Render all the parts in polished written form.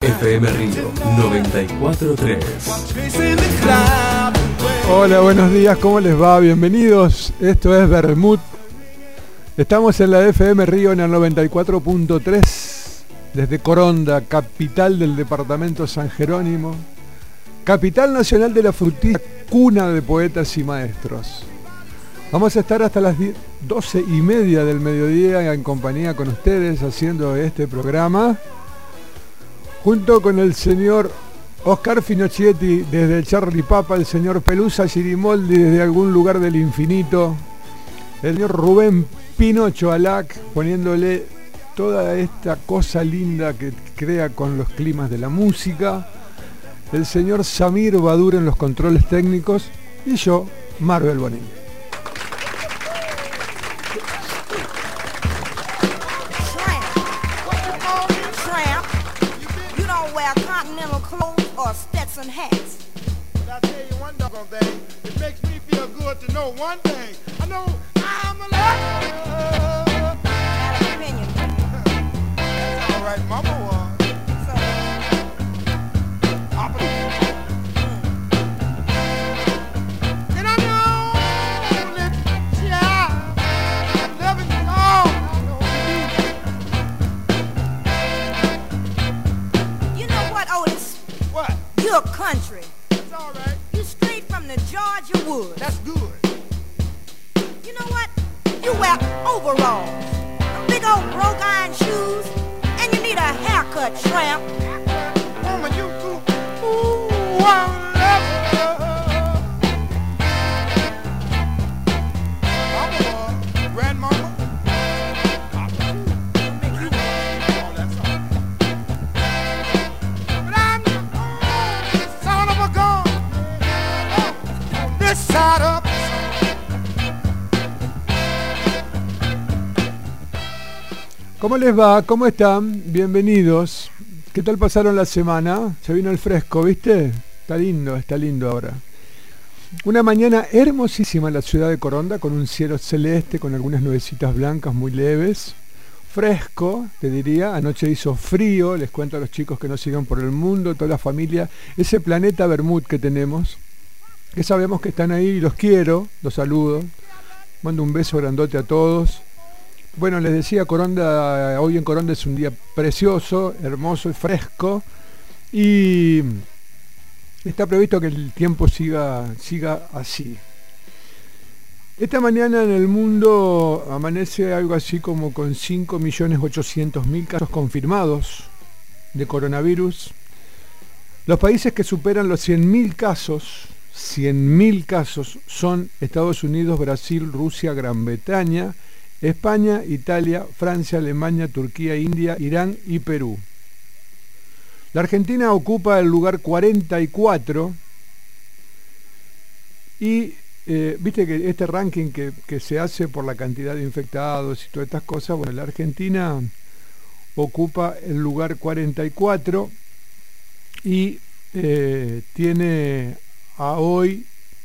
FM Río 94.3. Hola, buenos días, ¿cómo les va? Bienvenidos, esto es Bermud. Estamos en la FM Río en el 94.3, desde Coronda, capital del departamento San Jerónimo, capital nacional de la frutilla, cuna de poetas y maestros. Vamos a estar hasta las 12:30 del mediodía en compañía con ustedes haciendo este programa, junto con el señor Oscar Finocchietti desde Charlie Papa, el señor Pelusa Girimoldi desde algún lugar del infinito, el señor Rubén Pinocho Alac poniéndole toda esta cosa linda que crea con los climas de la música, el señor Samir Badur en los controles técnicos y yo, Marvel Bonini. Hats. But I tell you one doggone thing, it makes me feel good to know one thing. I know I'm alive. I have an opinion. That's all right, Mama was. So, and I know that I'm loving you all. You know what, Otis? What? You're country. That's all right. You straight from the Georgia woods. That's good. You know what? You wear overalls, big old broke iron shoes, and you need a haircut, tramp. Woman, you do. Ooh, I love her. Mama, grandmama. ¿Cómo les va? ¿Cómo están? Bienvenidos. ¿Qué tal pasaron la semana? Se vino el fresco, ¿viste? Está lindo ahora. Una mañana hermosísima en la ciudad de Coronda, con un cielo celeste, con algunas nubecitas blancas muy leves. Fresco, te diría. Anoche hizo frío, les cuento a los chicos que nos sigan por el mundo, toda la familia. Ese planeta Bermud que tenemos, que sabemos que están ahí, los quiero, los saludo. Mando un beso grandote a todos. Bueno, les decía, Coronda, hoy en Coronda es un día precioso, hermoso y fresco, y está previsto que el tiempo siga así. Esta mañana en el mundo amanece algo así como con 5.800.000 casos confirmados de coronavirus. Los países que superan los 100.000 casos son Estados Unidos, Brasil, Rusia, Gran Bretaña, España, Italia, Francia, Alemania, Turquía, India, Irán y Perú. La Argentina ocupa el lugar 44 y viste que este ranking que se hace por la cantidad de infectados y todas estas cosas, bueno, la Argentina ocupa el lugar 44 y tiene a hoy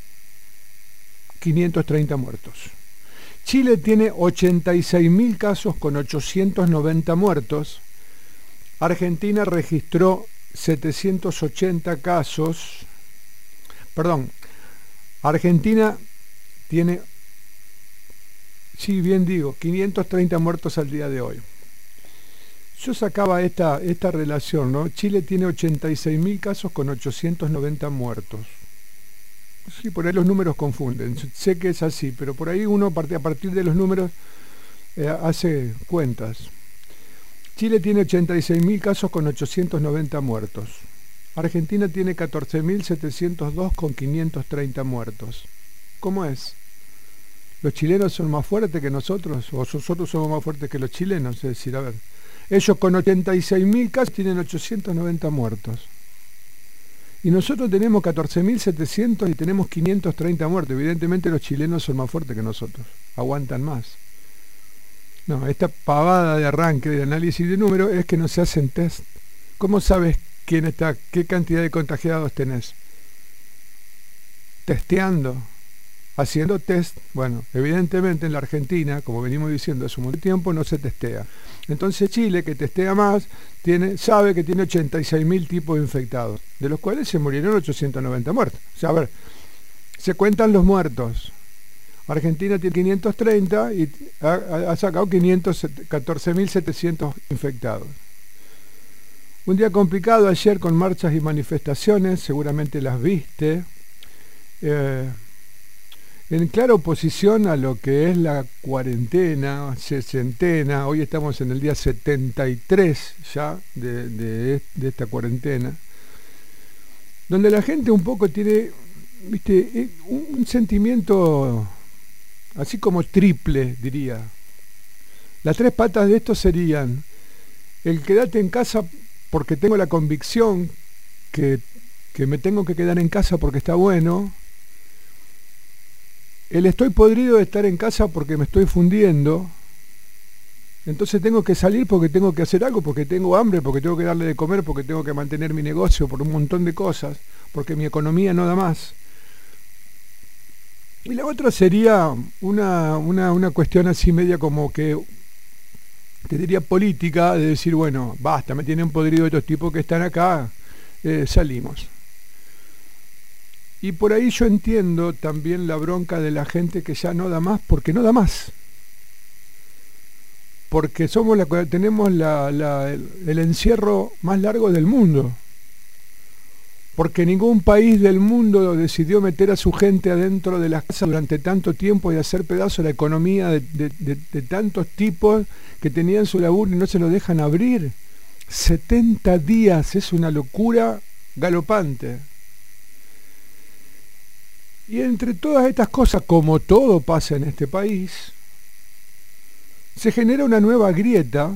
530 muertos. Chile tiene 86.000 casos con 890 muertos. Argentina registró 780 casos. Perdón, Argentina tiene, sí, bien digo, 530 muertos al día de hoy. Yo sacaba esta relación, ¿no? Chile tiene 86.000 casos con 890 muertos. Sí, por ahí los números confunden, sé que es así, pero por ahí uno a partir de los números hace cuentas. Chile tiene 86.000 casos con 890 muertos. Argentina tiene 14.702 con 530 muertos. ¿Cómo es? ¿Los chilenos son más fuertes que nosotros? ¿O nosotros somos más fuertes que los chilenos? Es decir, a ver, ellos con 86.000 casos tienen 890 muertos. Y nosotros tenemos 14.700 y tenemos 530 muertos. Evidentemente los chilenos son más fuertes que nosotros, aguantan más. No, esta pavada de arranque de análisis de números es que no se hacen test. ¿Cómo sabes quién está, qué cantidad de contagiados tenés? Testeando. haciendo test. Bueno, evidentemente en la Argentina, como venimos diciendo hace un montón de tiempo, no se testea. Entonces Chile, que testea más, sabe que tiene 86.000 tipos de infectados, de los cuales se murieron 890 muertos. O sea, a ver, se cuentan los muertos. Argentina tiene 530 y ha sacado 14.700 infectados. Un día complicado ayer con marchas y manifestaciones, seguramente las viste, en clara oposición a lo que es la cuarentena, sesentena. Hoy estamos en el día 73 ya de esta cuarentena, donde la gente un poco tiene, viste, un sentimiento así como triple, diría. Las tres patas de esto serían el quedarte en casa porque tengo la convicción que me tengo que quedar en casa porque está bueno, el estoy podrido de estar en casa porque me estoy fundiendo, entonces tengo que salir porque tengo que hacer algo, porque tengo hambre, porque tengo que darle de comer, porque tengo que mantener mi negocio, por un montón de cosas, porque mi economía no da más. Y la otra sería una cuestión así media como que te diría política, de decir, bueno, basta, me tienen podrido estos tipos que están acá, salimos. Y por ahí yo entiendo también la bronca de la gente que ya no da más, porque no da más. Porque tenemos el encierro más largo del mundo. Porque ningún país del mundo decidió meter a su gente adentro de las casas durante tanto tiempo y hacer pedazo la economía de tantos tipos que tenían su laburo y no se lo dejan abrir. 70 días, es una locura galopante. Y entre todas estas cosas, como todo pasa en este país, se genera una nueva grieta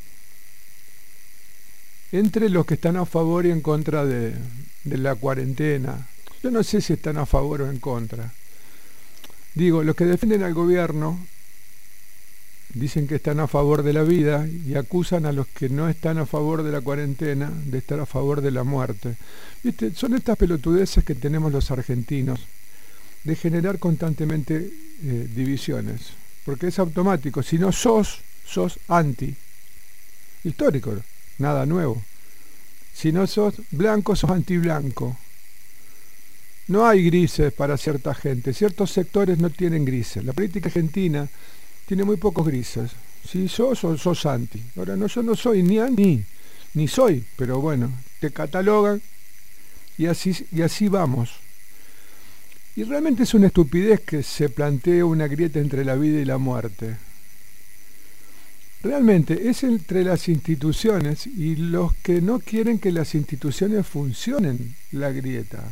entre los que están a favor y en contra de la cuarentena. Yo no sé si están a favor o en contra. Digo, los que defienden al gobierno dicen que están a favor de la vida y acusan a los que no están a favor de la cuarentena de estar a favor de la muerte. ¿Viste? Son estas pelotudeces que tenemos los argentinos, de generar constantemente divisiones, porque es automático. Si no sos anti. Histórico, nada nuevo. Si no sos blanco, sos antiblanco. No hay grises para cierta gente. Ciertos sectores no tienen grises. La política argentina tiene muy pocos grises. Si sos o sos anti. Ahora, no, yo no soy ni anti, ni soy, pero bueno, te catalogan y así vamos. Y realmente es una estupidez que se plantee una grieta entre la vida y la muerte. Realmente es entre las instituciones y los que no quieren que las instituciones funcionen la grieta.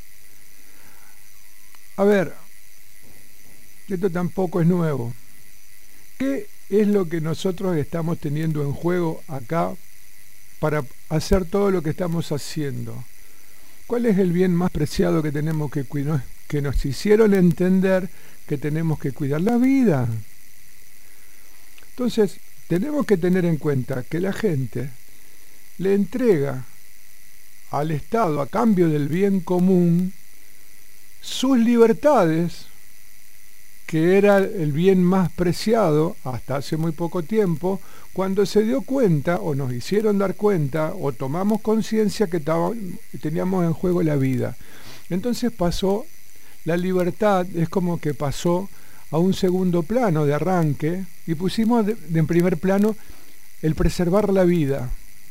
A ver, esto tampoco es nuevo. ¿Qué es lo que nosotros estamos teniendo en juego acá para hacer todo lo que estamos haciendo? ¿Cuál es el bien más preciado que tenemos que cuidar? Que nos hicieron entender que tenemos que cuidar la vida. Entonces, tenemos que tener en cuenta que la gente le entrega al Estado, a cambio del bien común, sus libertades, que era el bien más preciado hasta hace muy poco tiempo, cuando se dio cuenta, o nos hicieron dar cuenta, o tomamos conciencia que teníamos en juego la vida. Entonces pasó, la libertad es como que pasó a un segundo plano de arranque y pusimos en primer plano el preservar la vida.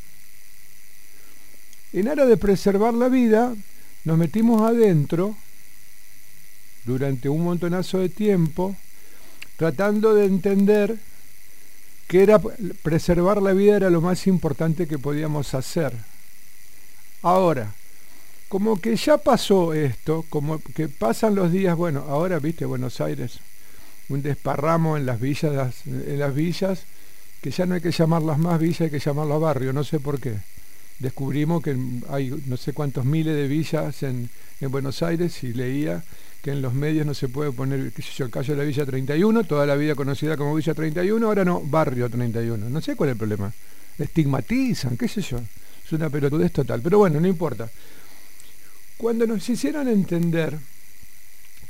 En aras de preservar la vida, nos metimos adentro durante un montonazo de tiempo, tratando de entender que preservar la vida era lo más importante que podíamos hacer. Ahora, como que ya pasó esto, como que pasan los días, bueno, ahora viste Buenos Aires, un desparramo en las villas, que ya no hay que llamarlas más villas, hay que llamarlas barrios, no sé por qué. Descubrimos que hay no sé cuántos miles de villas en Buenos Aires y leía que en los medios no se puede poner, qué sé yo, el caso de la Villa 31, toda la vida conocida como Villa 31, ahora no, Barrio 31. No sé cuál es el problema. Estigmatizan, qué sé yo. Es una pelotudez total. Pero bueno, no importa. Cuando nos hicieron entender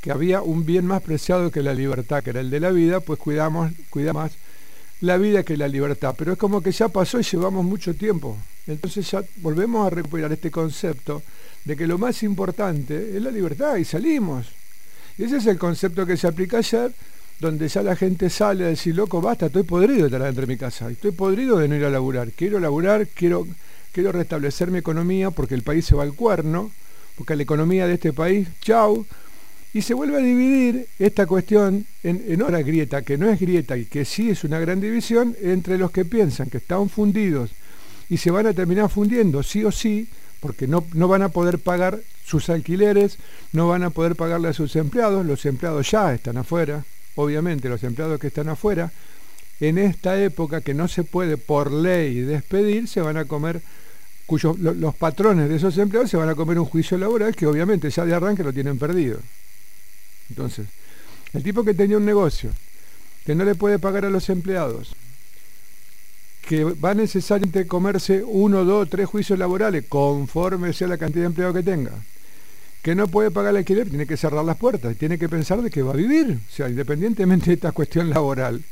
que había un bien más preciado que la libertad, que era el de la vida, pues cuida más la vida que la libertad. Pero es como que ya pasó y llevamos mucho tiempo. Entonces ya volvemos a recuperar este concepto de que lo más importante es la libertad y salimos. Y ese es el concepto que se aplica ayer, donde ya la gente sale a decir, loco, basta, estoy podrido de estar dentro de mi casa, estoy podrido de no ir a laburar, quiero restablecer mi economía porque el país se va al cuerno, porque la economía de este país, chau, y se vuelve a dividir esta cuestión en otra grieta, que no es grieta y que sí es una gran división entre los que piensan que están fundidos y se van a terminar fundiendo sí o sí, porque no van a poder pagar sus alquileres, no van a poder pagarle a sus empleados, los empleados ya están afuera, obviamente los empleados que están afuera, en esta época que no se puede por ley despedir, se van a comer, los patrones de esos empleados se van a comer un juicio laboral que obviamente ya de arranque lo tienen perdido. Entonces, el tipo que tenía un negocio, que no le puede pagar a los empleados, que va necesariamente comerse 1, 2, 3 juicios laborales conforme sea la cantidad de empleados que tenga, que no puede pagar el alquiler, tiene que cerrar las puertas, tiene que pensar de que va a vivir, o sea, independientemente de esta cuestión laboral,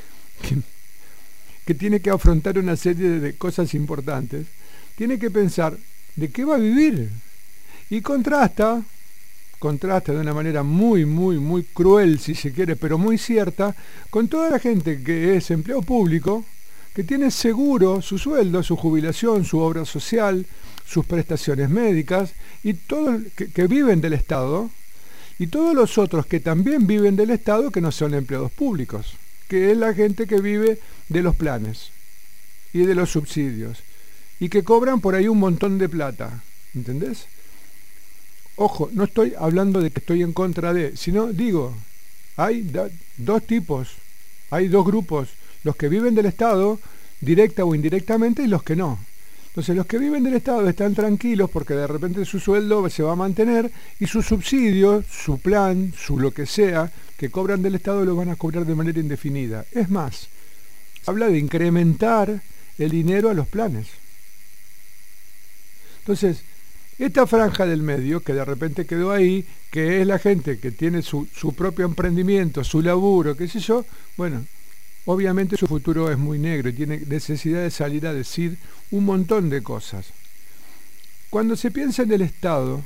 que tiene que afrontar una serie de cosas importantes, tiene que pensar de qué va a vivir, y contrasta de una manera muy, muy, muy cruel, si se quiere, pero muy cierta, con toda la gente que es empleado público, que tiene seguro su sueldo, su jubilación, su obra social, sus prestaciones médicas, y todos que viven del Estado, y todos los otros que también viven del Estado que no son empleados públicos, que es la gente que vive de los planes y de los subsidios, y que cobran por ahí un montón de plata, ¿entendés? Ojo, no estoy hablando de que estoy en contra de, sino digo, hay dos tipos, hay dos grupos, los que viven del Estado, directa o indirectamente, y los que no. Entonces los que viven del Estado están tranquilos porque de repente su sueldo se va a mantener y su subsidio, su plan, su lo que sea, que cobran del Estado lo van a cobrar de manera indefinida. Es más, habla de incrementar el dinero a los planes. Entonces, esta franja del medio, que de repente quedó ahí, que es la gente que tiene su propio emprendimiento, su laburo, qué sé yo, bueno, obviamente su futuro es muy negro y tiene necesidad de salir a decir un montón de cosas. Cuando se piensa en el Estado,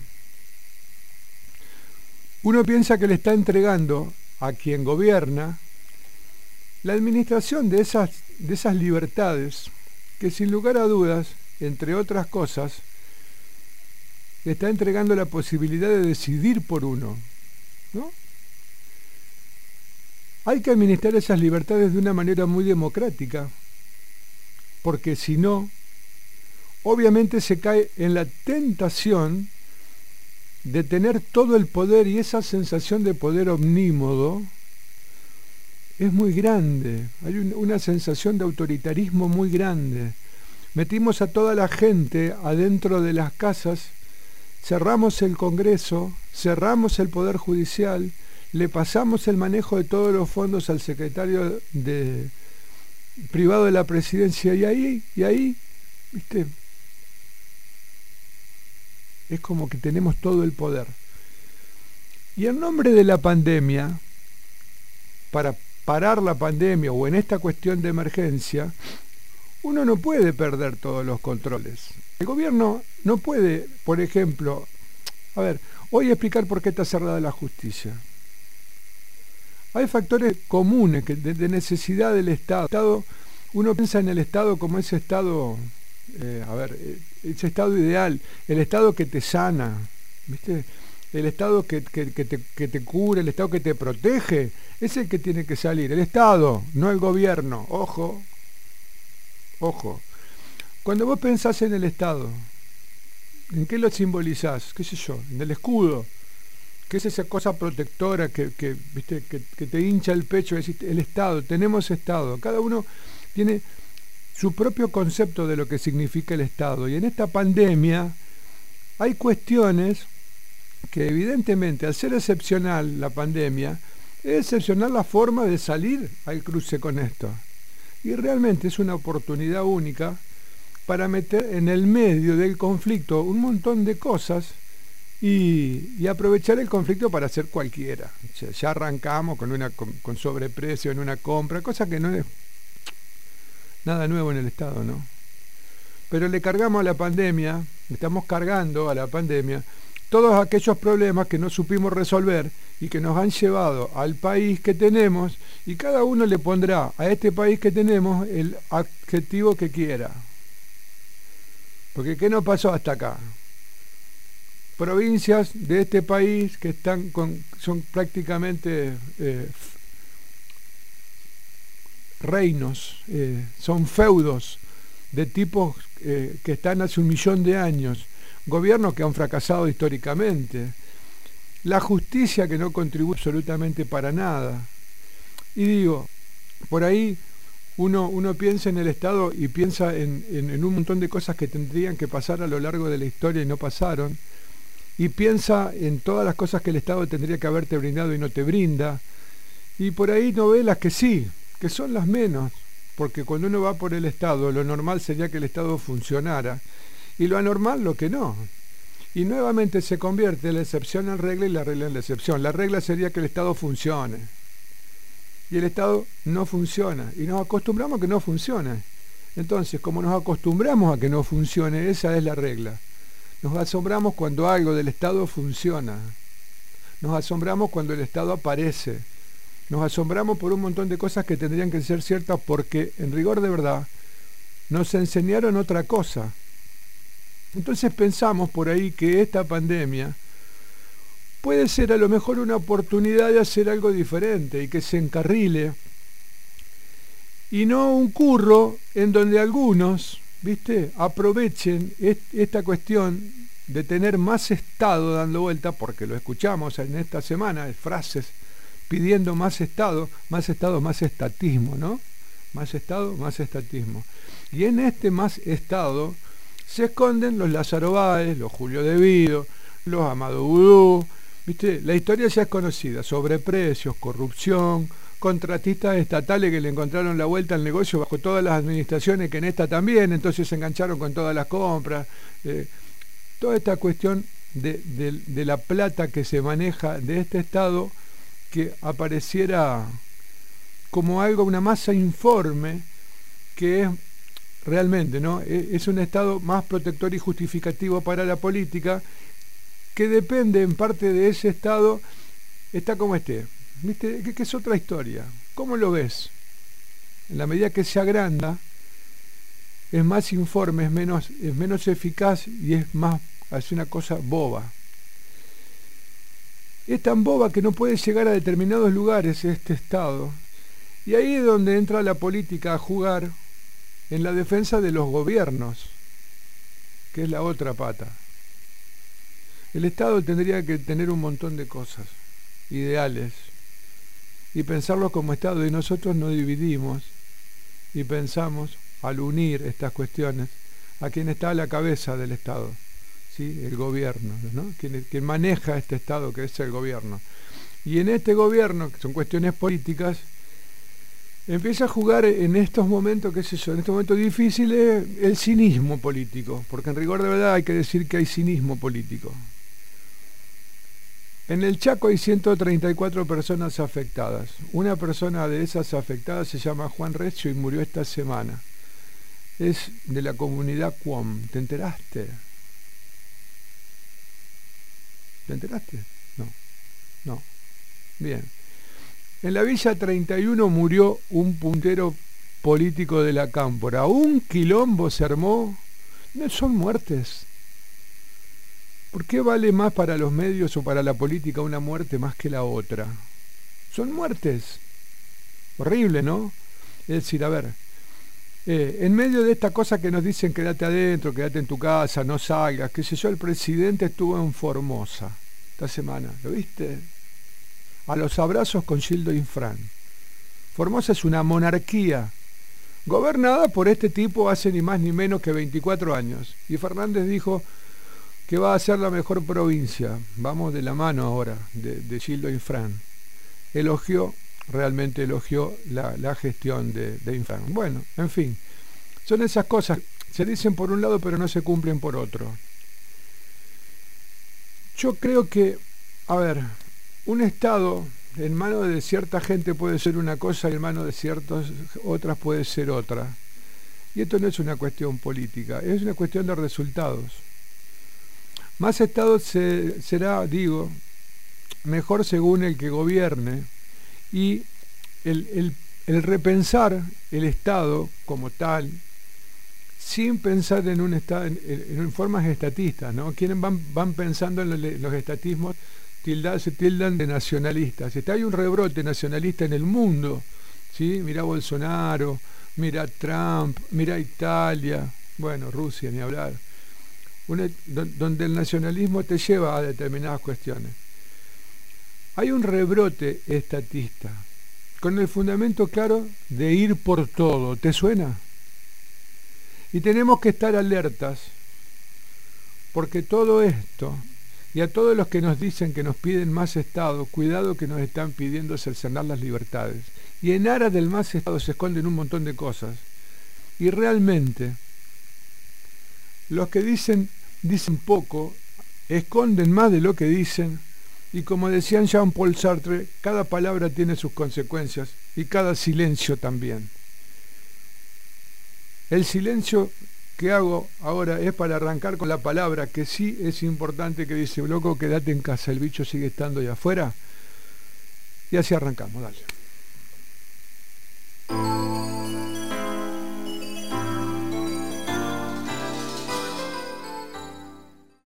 uno piensa que le está entregando a quien gobierna la administración de esas libertades que sin lugar a dudas, entre otras cosas, le está entregando la posibilidad de decidir por uno, ¿no? Hay que administrar esas libertades de una manera muy democrática, porque si no, obviamente se cae en la tentación de tener todo el poder, y esa sensación de poder omnímodo es muy grande. Hay una sensación de autoritarismo muy grande. Metimos a toda la gente adentro de las casas, cerramos el Congreso, cerramos el Poder Judicial, le pasamos el manejo de todos los fondos al secretario privado de la presidencia, y ahí, ¿viste? Es como que tenemos todo el poder. Y en nombre de la pandemia, para parar la pandemia o en esta cuestión de emergencia, uno no puede perder todos los controles. El gobierno no puede, por ejemplo, hoy explicar por qué está cerrada la justicia. Hay factores comunes de necesidad del Estado. Uno piensa en el Estado como ese Estado, ese Estado ideal, el Estado que te sana, ¿viste? El Estado que te cura, el Estado que te protege, es el que tiene que salir. El Estado, no el gobierno. Ojo. Cuando vos pensás en el Estado, ¿en qué lo simbolizás? ¿Qué sé yo? En el escudo, que es esa cosa protectora que te hincha el pecho, decís, el Estado, tenemos Estado. Cada uno tiene su propio concepto de lo que significa el Estado. Y en esta pandemia hay cuestiones que evidentemente, al ser excepcional la pandemia, es excepcional la forma de salir al cruce con esto. Y realmente es una oportunidad única para meter en el medio del conflicto un montón de cosas y aprovechar el conflicto para hacer cualquiera. O sea, ya arrancamos con sobreprecio en una compra, cosa que no es nada nuevo en el Estado, ¿no? Pero le cargamos a la pandemia, estamos cargando a la pandemia todos aquellos problemas que no supimos resolver y que nos han llevado al país que tenemos, y cada uno le pondrá a este país que tenemos el adjetivo que quiera. Porque ¿qué nos pasó hasta acá? Provincias de este país que son prácticamente reinos, son feudos de tipos que están hace 1.000.000 de años, gobiernos que han fracasado históricamente, la justicia que no contribuye absolutamente para nada. Y digo, por ahí uno piensa en el Estado y piensa en un montón de cosas que tendrían que pasar a lo largo de la historia y no pasaron, y piensa en todas las cosas que el Estado tendría que haberte brindado y no te brinda, y por ahí no ve las que sí, que son las menos, porque cuando uno va por el Estado, lo normal sería que el Estado funcionara, y lo anormal lo que no. Y nuevamente se convierte la excepción en regla y la regla en la excepción. La regla sería que el Estado funcione, y el Estado no funciona, y nos acostumbramos a que no funcione. Entonces, como nos acostumbramos a que no funcione, esa es la regla. Nos asombramos cuando algo del Estado funciona, nos asombramos cuando el Estado aparece, nos asombramos por un montón de cosas que tendrían que ser ciertas, porque en rigor de verdad nos enseñaron otra cosa. Entonces pensamos por ahí que esta pandemia puede ser a lo mejor una oportunidad de hacer algo diferente y que se encarrile, y no un curro en donde algunos, ¿viste?, aprovechen esta cuestión de tener más Estado dando vuelta, porque lo escuchamos en esta semana, frases pidiendo más Estado, más estatismo, ¿no? Más Estado, más estatismo. Y en este más Estado se esconden los Lázaro Báez, los Julio De Vido, los Amado Vudú, ¿viste? La historia ya es conocida: sobreprecios, corrupción, contratistas estatales que le encontraron la vuelta al negocio bajo todas las administraciones, que en esta también, entonces se engancharon con todas las compras. Toda esta cuestión de la plata que se maneja de este Estado, que apareciera como algo, una masa informe, que es realmente, ¿no?, es un Estado más protector y justificativo para la política, que depende en parte de ese Estado, está como esté, ¿viste? Que es otra historia. ¿Cómo lo ves? En la medida que se agranda, es más informe, es menos eficaz, y hace una cosa boba. Es tan boba que no puede llegar a determinados lugares este Estado, y ahí es donde entra la política a jugar en la defensa de los gobiernos, que es la otra pata. El Estado tendría que tener un montón de cosas, ideales, y pensarlo como Estado, y nosotros nos dividimos y pensamos, al unir estas cuestiones, a quien está a la cabeza del Estado, ¿sí?, el gobierno, ¿no?, quien maneja este Estado, que es el gobierno. Y en este gobierno, que son cuestiones políticas, empieza a jugar en estos momentos, qué sé yo, en estos momentos difíciles, el cinismo político, porque en rigor de verdad hay que decir que hay cinismo político. En el Chaco hay 134 personas afectadas. Una persona de esas afectadas se llama Juan Recio y murió esta semana. Es de la comunidad Cuom. ¿Te enteraste? ¿Te enteraste? No. Bien. En la Villa 31 murió un puntero político de la Cámpora. Un quilombo se armó. No son muertes. ¿Por qué vale más para los medios o para la política una muerte más que la otra? Son muertes. Horrible, ¿no? Es decir, a ver, en medio de esta cosa que nos dicen quédate adentro, quédate en tu casa, no salgas, qué sé yo, el presidente estuvo en Formosa esta semana, ¿lo viste? A los abrazos con Gildo Infran. Formosa es una monarquía gobernada por este tipo hace ni más ni menos que 24 años. Y Fernández dijo que va a ser la mejor provincia. Vamos de la mano ahora de Gildo Infran. Realmente elogió la gestión de Infran. Bueno, en fin, son esas cosas. Se dicen por un lado pero no se cumplen por otro. Yo creo que, a ver, un Estado en manos de cierta gente puede ser una cosa y en manos de ciertas otras puede ser otra. Y esto no es una cuestión política, es una cuestión de resultados. Más Estado será, digo, mejor según el que gobierne, y el repensar el Estado como tal, sin pensar en un Estado, en formas estatistas, ¿no? Quienes van pensando en los estatismos, se tildan de nacionalistas. Hay un rebrote nacionalista en el mundo, ¿sí? Mirá Bolsonaro, mirá Trump, mirá Italia, bueno, Rusia, ni hablar. Donde el nacionalismo te lleva a determinadas cuestiones. Hay un rebrote estatista, con el fundamento claro de ir por todo. ¿Te suena? Y tenemos que estar alertas, porque todo esto, y a todos los que nos dicen que nos piden más Estado, cuidado que nos están pidiendo cercenar las libertades. Y en aras del más Estado se esconden un montón de cosas. Y realmente, los que dicen poco, esconden más de lo que dicen, y como decían Jean-Paul Sartre, cada palabra tiene sus consecuencias, y cada silencio también. El silencio que hago ahora es para arrancar con la palabra que sí es importante, que dice: loco, quédate en casa, el bicho sigue estando ahí afuera. Y así arrancamos, dale.